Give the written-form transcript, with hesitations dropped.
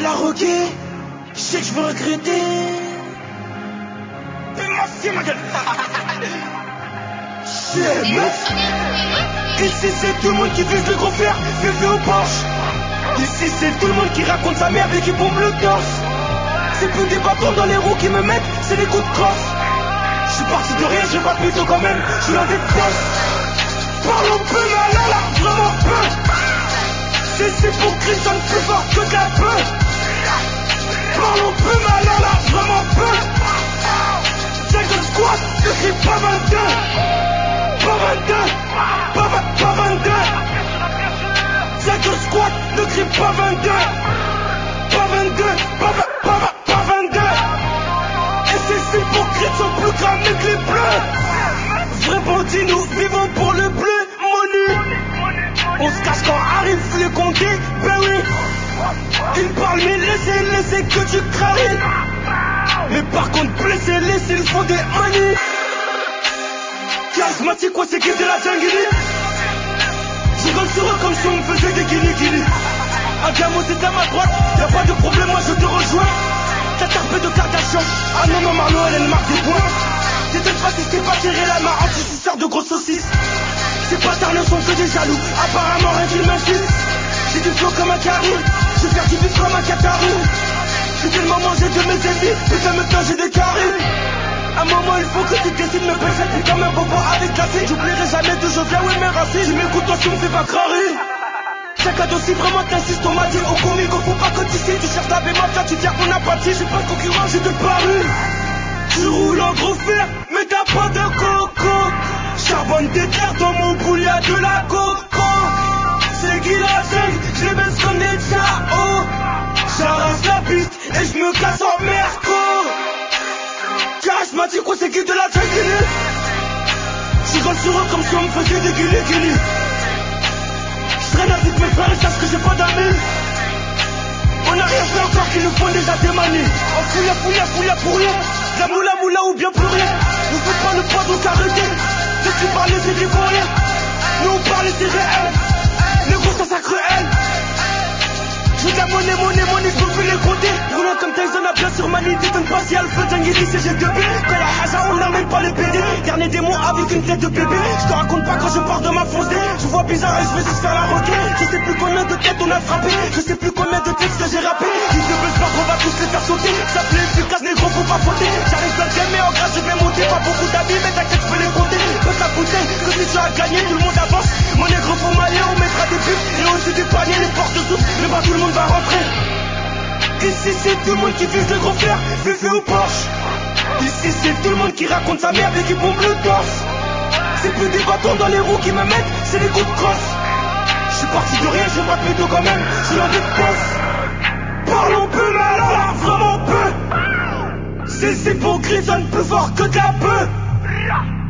parti la roquer. Je sais que je vais regretter. Fais ma gueule. Shit, meuf. Ici c'est tout le monde qui vise le gros fer, fait au Porsche. Ici c'est tout le monde qui raconte sa merde et qui bombe le torse. C'est plus des bâtons dans les roues qui me mettent, c'est les coups de crosse. Je suis parti de rien, je vais pas plutôt quand même, je suis l'un des boss. Parlons peu, mais là, vraiment peu. C'est hypocrite, sonne plus fort que de la peur. Parlons peu, mais là, vraiment peu. Jungle Squad, ne crie pas 22. Pas 22, pas 22. Jungle Squad, ne crie pas 22. Pas 22, pas 22. Et ces hypocrites sont plus cramés que les bleus. Vrai bandit, nous vivons pour le bleu, money. On se cache quand arrive les compter, ben oui. Ils parlent mais laissez que tu craries. Mais par contre laissez, ils font des money. Charismatique, quoi c'est qui de la jungle. Je rigole sur eux comme si on me faisait des guilis. Un gamin c'est à ma droite, y'a pas de problème, moi je te rejoins. T'as tarpé de Kardashian, ah non Marlo elle marque des points. T'étonnes pas si c'est pas tiré la main, anti-suceur de grosses saucisses. Ces bâtards ne sont que des jaloux, apparemment rien qu'ils m'insistent. J'ai du flow comme un carré, je vais faire du bif comme un Qatari. J'ai tellement mangé de mes ennemis, putain maintenant j'ai des carrés. À un moment il faut que tu décides de me baisser, puis comme un bobo avec glacé. J'oublierai jamais d'où je viens, ouais mes racines. Tu m'écoutes toi, tu me fais pas crarer. Chaque ado si vraiment t'insistes, on m'a dit au comico, faut pas que tu sais. Tu cherches la bémafia, tu tiens ton apathie. J'ai pas de concurrent, j'ai de paris. Tu roules en gros fer, mais t'as pas de coco. Charbonne des terres dans mon boule, y'a de la coco. C'est qui la jungle, je les baisse comme des ciao. J'arrache la piste et je me casse en merco. Cash m'a dit quoi c'est qui de la jungle. J'rigole sur eux comme si on me faisait des guilis. J'traîne avec mes frères et sache que j'ai pas d'amis. On a rien fait encore qu'ils nous font déjà démaner. On fouille pour rien. La moula ou bien plus rien. Vous faites pas le poids donc arrêtez. Ceux qui parlent c'est des rien. Nous on parle c'est réel. Les gros ça cruel. Je veux de la monnaie, je peux plus les compter. Roulant comme Tyson à bien sur Mani. T'étonnes pas si Alpha Djangiri c'est G2B. Quand y'a Haja on n'amène pas les BD. Dernier démon avec une tête de bébé. Je te raconte pas quand je pars de ma foncée. Je vois bizarre et je veux juste faire la roquette. Je sais plus combien de têtes on a frappé. Je sais plus combien de textes que j'ai rappé. Ils se baissent pas qu'on va tous les faire sauter. Ça plaît efficace négro faut pas fauter. J'arrive dans le game mais en grâce je vais monter. Pas beaucoup d'amis mais t'inquiète je peux les compter. Peux ça coûter que si tu as gagné tout le monde avance. Mon négro faut mailler on mettra des buts. Et aussi des paniers les portes s'ouvrent. Mais pas tout le monde va rentrer. Ici c'est tout le monde qui vise le gros fer, fait au Porsche. Ici c'est tout le monde qui raconte sa merde et qui bombe le torse. C'est plus des bâtons dans les roues qui me mettent, c'est les coups de crosse. Je suis parti de rien, je vais pas plutôt quand même, je suis l'un des boss. Parlons peu, mais là, vraiment peu. Ces hypocrites sonnent plus fort que de la peur.